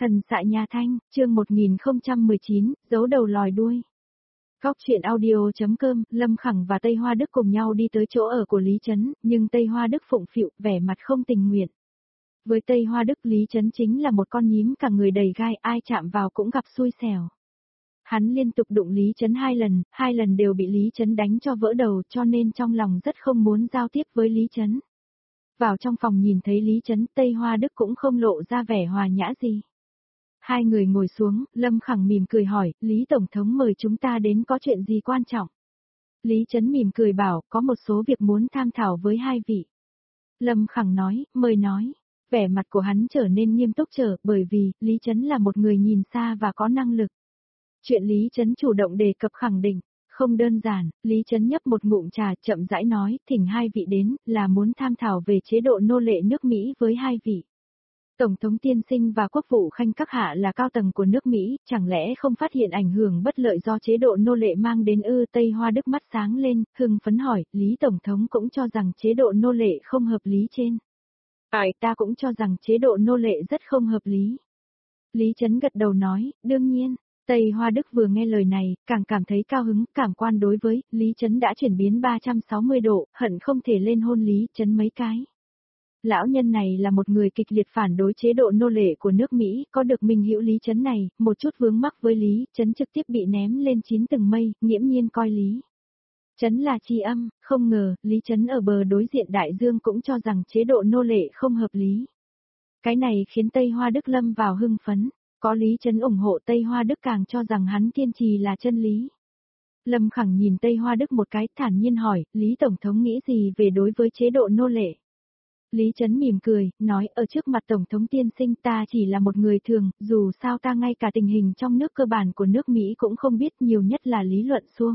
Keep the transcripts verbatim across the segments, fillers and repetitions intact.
Thần xạ nhà Thanh, chương một nghìn không trăm mười chín, giấu đầu lòi đuôi. Góc truyện audio.com, Lâm Khẳng và Tây Hoa Đức cùng nhau đi tới chỗ ở của Lý Trấn, nhưng Tây Hoa Đức phụng phịu, vẻ mặt không tình nguyện. Với Tây Hoa Đức, Lý Trấn chính là một con nhím cả người đầy gai, ai chạm vào cũng gặp xui xẻo. Hắn liên tục đụng Lý Trấn hai lần, hai lần đều bị Lý Trấn đánh cho vỡ đầu, cho nên trong lòng rất không muốn giao tiếp với Lý Trấn. Vào trong phòng nhìn thấy Lý Trấn, Tây Hoa Đức cũng không lộ ra vẻ hòa nhã gì. Hai người ngồi xuống, Lâm Khẳng mỉm cười hỏi, Lý Tổng thống mời chúng ta đến có chuyện gì quan trọng? Lý Trấn mỉm cười bảo, có một số việc muốn tham thảo với hai vị. Lâm Khẳng nói, mời nói. Vẻ mặt của hắn trở nên nghiêm túc trở, bởi vì, Lý Trấn là một người nhìn xa và có năng lực. Chuyện Lý Trấn chủ động đề cập khẳng định, không đơn giản, Lý Trấn nhấp một ngụm trà chậm rãi nói, thỉnh hai vị đến, là muốn tham thảo về chế độ nô lệ nước Mỹ với hai vị. Tổng thống tiên sinh và quốc vụ khanh các hạ là cao tầng của nước Mỹ, chẳng lẽ không phát hiện ảnh hưởng bất lợi do chế độ nô lệ mang đến ư? Tây Hoa Đức mắt sáng lên, hưng phấn hỏi, Lý Tổng thống cũng cho rằng chế độ nô lệ không hợp lý trên. Phải, ta cũng cho rằng chế độ nô lệ rất không hợp lý. Lý Trấn gật đầu nói, đương nhiên. Tây Hoa Đức vừa nghe lời này, càng cảm thấy cao hứng, cảm quan đối với Lý Trấn đã chuyển biến ba trăm sáu mươi độ, hận không thể lên hôn Lý Trấn mấy cái. Lão nhân này là một người kịch liệt phản đối chế độ nô lệ của nước Mỹ, có được minh hữu Lý Trấn này, một chút vướng mắc với Lý Trấn trực tiếp bị ném lên chín tầng mây, nghiễm nhiên coi Lý Trấn là tri âm, không ngờ, Lý Trấn ở bờ đối diện đại dương cũng cho rằng chế độ nô lệ không hợp lý. Cái này khiến Tây Hoa Đức lâm vào hưng phấn. Có Lý Trấn ủng hộ, Tây Hoa Đức càng cho rằng hắn kiên trì là chân lý. Lâm Khẳng nhìn Tây Hoa Đức một cái, thản nhiên hỏi, Lý Tổng thống nghĩ gì về đối với chế độ nô lệ? Lý Trấn mỉm cười, nói, ở trước mặt Tổng thống tiên sinh ta chỉ là một người thường, dù sao ta ngay cả tình hình trong nước cơ bản của nước Mỹ cũng không biết, nhiều nhất là lý luận suông.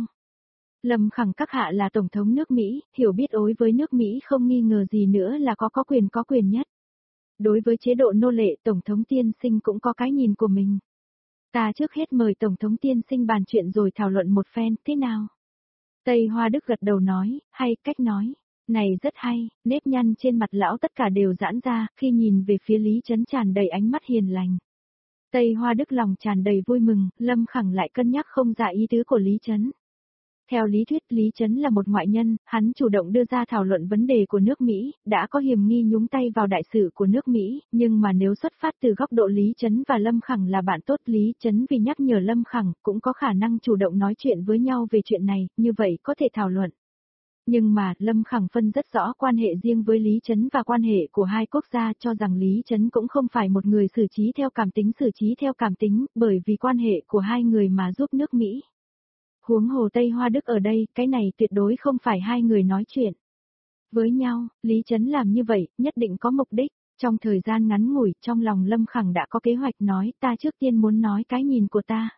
Lâm Khẳng các hạ là Tổng thống nước Mỹ, hiểu biết đối với nước Mỹ không nghi ngờ gì nữa là có có quyền có quyền nhất. Đối với chế độ nô lệ, Tổng thống tiên sinh cũng có cái nhìn của mình. Ta trước hết mời Tổng thống tiên sinh bàn chuyện rồi thảo luận một phen, thế nào? Tây Hoa Đức gật đầu nói, hay, cách nói. Này rất hay, nếp nhăn trên mặt lão tất cả đều giãn ra, khi nhìn về phía Lý Trấn tràn đầy ánh mắt hiền lành. Tây Hoa Đức lòng tràn đầy vui mừng, Lâm Khẳng lại cân nhắc không ra ý tứ của Lý Trấn. Theo lý thuyết Lý Trấn là một ngoại nhân, hắn chủ động đưa ra thảo luận vấn đề của nước Mỹ, đã có hiềm nghi nhúng tay vào đại sự của nước Mỹ, nhưng mà nếu xuất phát từ góc độ Lý Trấn và Lâm Khẳng là bạn tốt, Lý Trấn vì nhắc nhở Lâm Khẳng cũng có khả năng chủ động nói chuyện với nhau về chuyện này, như vậy có thể thảo luận. Nhưng mà Lâm Khẳng phân rất rõ quan hệ riêng với Lý Trấn và quan hệ của hai quốc gia, cho rằng Lý Trấn cũng không phải một người xử trí theo cảm tính xử trí theo cảm tính, bởi vì quan hệ của hai người mà giúp nước Mỹ. Huống hồ Tây Hoa Đức ở đây, cái này tuyệt đối không phải hai người nói chuyện với nhau, Lý Trấn làm như vậy, nhất định có mục đích. Trong thời gian ngắn ngủi, trong lòng Lâm Khẳng đã có kế hoạch nói, ta trước tiên muốn nói cái nhìn của ta.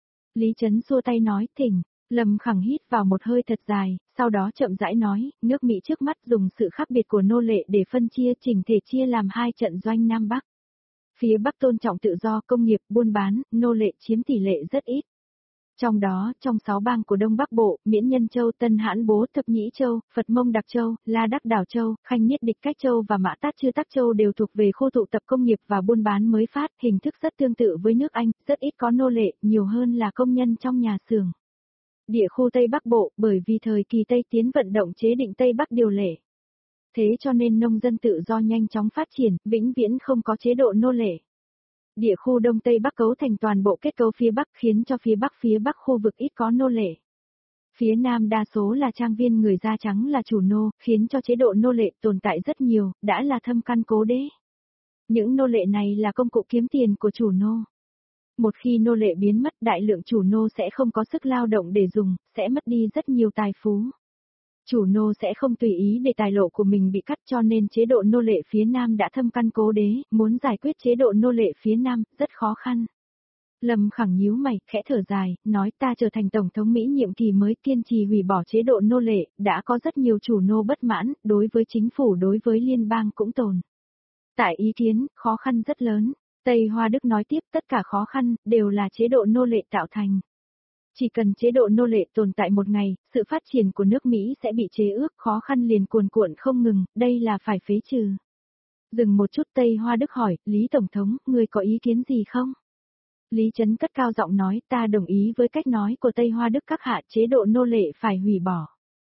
Lý Trấn xua tay nói, thỉnh. Lâm Khẳng hít vào một hơi thật dài, sau đó chậm rãi nói, nước Mỹ trước mắt dùng sự khác biệt của nô lệ để phân chia, chỉnh thể chia làm hai trận doanh Nam Bắc. Phía Bắc tôn trọng tự do, công nghiệp, buôn bán, nô lệ chiếm tỷ lệ rất ít. Trong đó, trong sáu bang của Đông Bắc Bộ, Miễn Nhân Châu, Tân Hãn Bố, Thập Nhĩ Châu, Phật Mông Đặc Châu, La Đắc Đảo Châu, Khanh Niết Địch Cách Châu và Mã Tát Chư Tắc Châu đều thuộc về khu tụ tập công nghiệp và buôn bán mới phát, hình thức rất tương tự với nước Anh, rất ít có nô lệ, nhiều hơn là công nhân trong nhà xưởng. Địa khu Tây Bắc Bộ, bởi vì thời kỳ Tây Tiến vận động chế định Tây Bắc điều lệ. Thế cho nên nông dân tự do nhanh chóng phát triển, vĩnh viễn không có chế độ nô lệ. Địa khu Đông Tây Bắc cấu thành toàn bộ kết cấu phía Bắc khiến cho phía Bắc phía Bắc khu vực ít có nô lệ. Phía Nam đa số là trang viên người da trắng là chủ nô, khiến cho chế độ nô lệ tồn tại rất nhiều, đã là thâm căn cố đế. Những nô lệ này là công cụ kiếm tiền của chủ nô. Một khi nô lệ biến mất, đại lượng chủ nô sẽ không có sức lao động để dùng, sẽ mất đi rất nhiều tài phú. Chủ nô sẽ không tùy ý để tài lộ của mình bị cắt, cho nên chế độ nô lệ phía Nam đã thâm căn cố đế, muốn giải quyết chế độ nô lệ phía Nam, rất khó khăn. Lâm Khẳng nhíu mày, khẽ thở dài, nói ta trở thành Tổng thống Mỹ nhiệm kỳ mới kiên trì hủy bỏ chế độ nô lệ, đã có rất nhiều chủ nô bất mãn, đối với chính phủ đối với liên bang cũng tồn tại ý kiến, khó khăn rất lớn. Tây Hoa Đức nói tiếp, tất cả khó khăn, đều là chế độ nô lệ tạo thành. Chỉ cần chế độ nô lệ tồn tại một ngày, sự phát triển của nước Mỹ sẽ bị chế ước, khó khăn liền cuồn cuộn không ngừng, đây là phải phế trừ. Dừng một chút Tây Hoa Đức hỏi, Lý Tổng thống, ngươi có ý kiến gì không? Lý Chấn cất cao giọng nói, ta đồng ý với cách nói của Tây Hoa Đức các hạ, chế độ nô lệ phải hủy bỏ.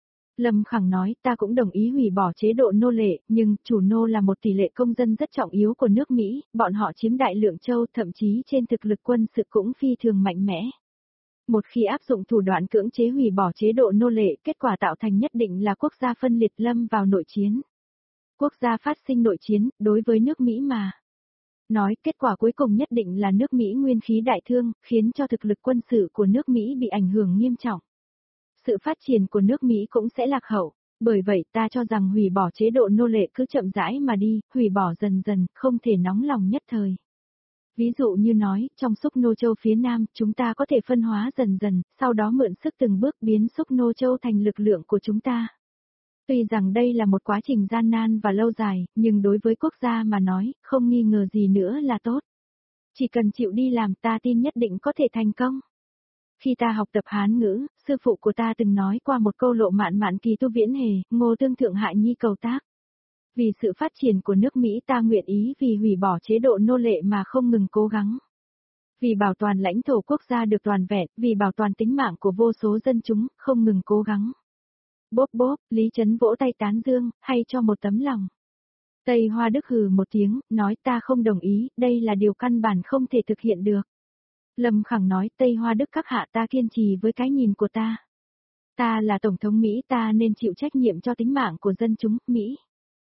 Lâm Khẳng nói, ta cũng đồng ý hủy bỏ chế độ nô lệ, nhưng chủ nô là một tỷ lệ công dân rất trọng yếu của nước Mỹ, bọn họ chiếm đại lượng châu, thậm chí trên thực lực quân sự cũng phi thường mạnh mẽ. Một khi áp dụng thủ đoạn cưỡng chế hủy bỏ chế độ nô lệ, kết quả tạo thành nhất định là quốc gia phân liệt lâm vào nội chiến. Quốc gia phát sinh nội chiến, đối với nước Mỹ mà. Nói, kết quả cuối cùng nhất định là nước Mỹ nguyên khí đại thương, khiến cho thực lực quân sự của nước Mỹ bị ảnh hưởng nghiêm trọng. Sự phát triển của nước Mỹ cũng sẽ lạc hậu. Bởi vậy ta cho rằng hủy bỏ chế độ nô lệ cứ chậm rãi mà đi, hủy bỏ dần dần, không thể nóng lòng nhất thời. Ví dụ như nói, trong Xúc Nô Châu phía Nam, chúng ta có thể phân hóa dần dần, sau đó mượn sức từng bước biến Xúc Nô Châu thành lực lượng của chúng ta. Tuy rằng đây là một quá trình gian nan và lâu dài, nhưng đối với quốc gia mà nói, không nghi ngờ gì nữa là tốt. Chỉ cần chịu đi làm ta tin nhất định có thể thành công. Khi ta học tập Hán ngữ, sư phụ của ta từng nói qua một câu lộ mạn mạn kỳ tu viễn hề, ngô tương thượng hại nhi cầu tác. Vì sự phát triển của nước Mỹ ta nguyện ý vì hủy bỏ chế độ nô lệ mà không ngừng cố gắng. Vì bảo toàn lãnh thổ quốc gia được toàn vẹn, vì bảo toàn tính mạng của vô số dân chúng, không ngừng cố gắng. Bốp bốp, Lý Chấn vỗ tay tán dương, hay cho một tấm lòng. Tây Hoa Đức hừ một tiếng, nói ta không đồng ý, đây là điều căn bản không thể thực hiện được. Lâm Khẳng nói, Tây Hoa Đức các hạ ta kiên trì với cái nhìn của ta. Ta là Tổng thống Mỹ, ta nên chịu trách nhiệm cho tính mạng của dân chúng, Mỹ.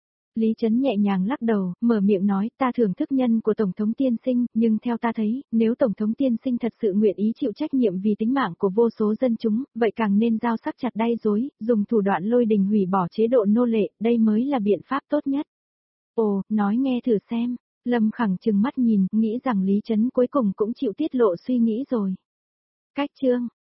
Lý Chấn nhẹ nhàng lắc đầu, mở miệng nói, ta thưởng thức nhân của Tổng thống tiên sinh, nhưng theo ta thấy, nếu Tổng thống tiên sinh thật sự nguyện ý chịu trách nhiệm vì tính mạng của vô số dân chúng, vậy càng nên giao sắc chặt đai rối, dùng thủ đoạn lôi đình hủy bỏ chế độ nô lệ, đây mới là biện pháp tốt nhất. Ồ, nói nghe thử xem. Lâm Khẳng trừng mắt nhìn, nghĩ rằng Lý Chấn cuối cùng cũng chịu tiết lộ suy nghĩ rồi. Cách chương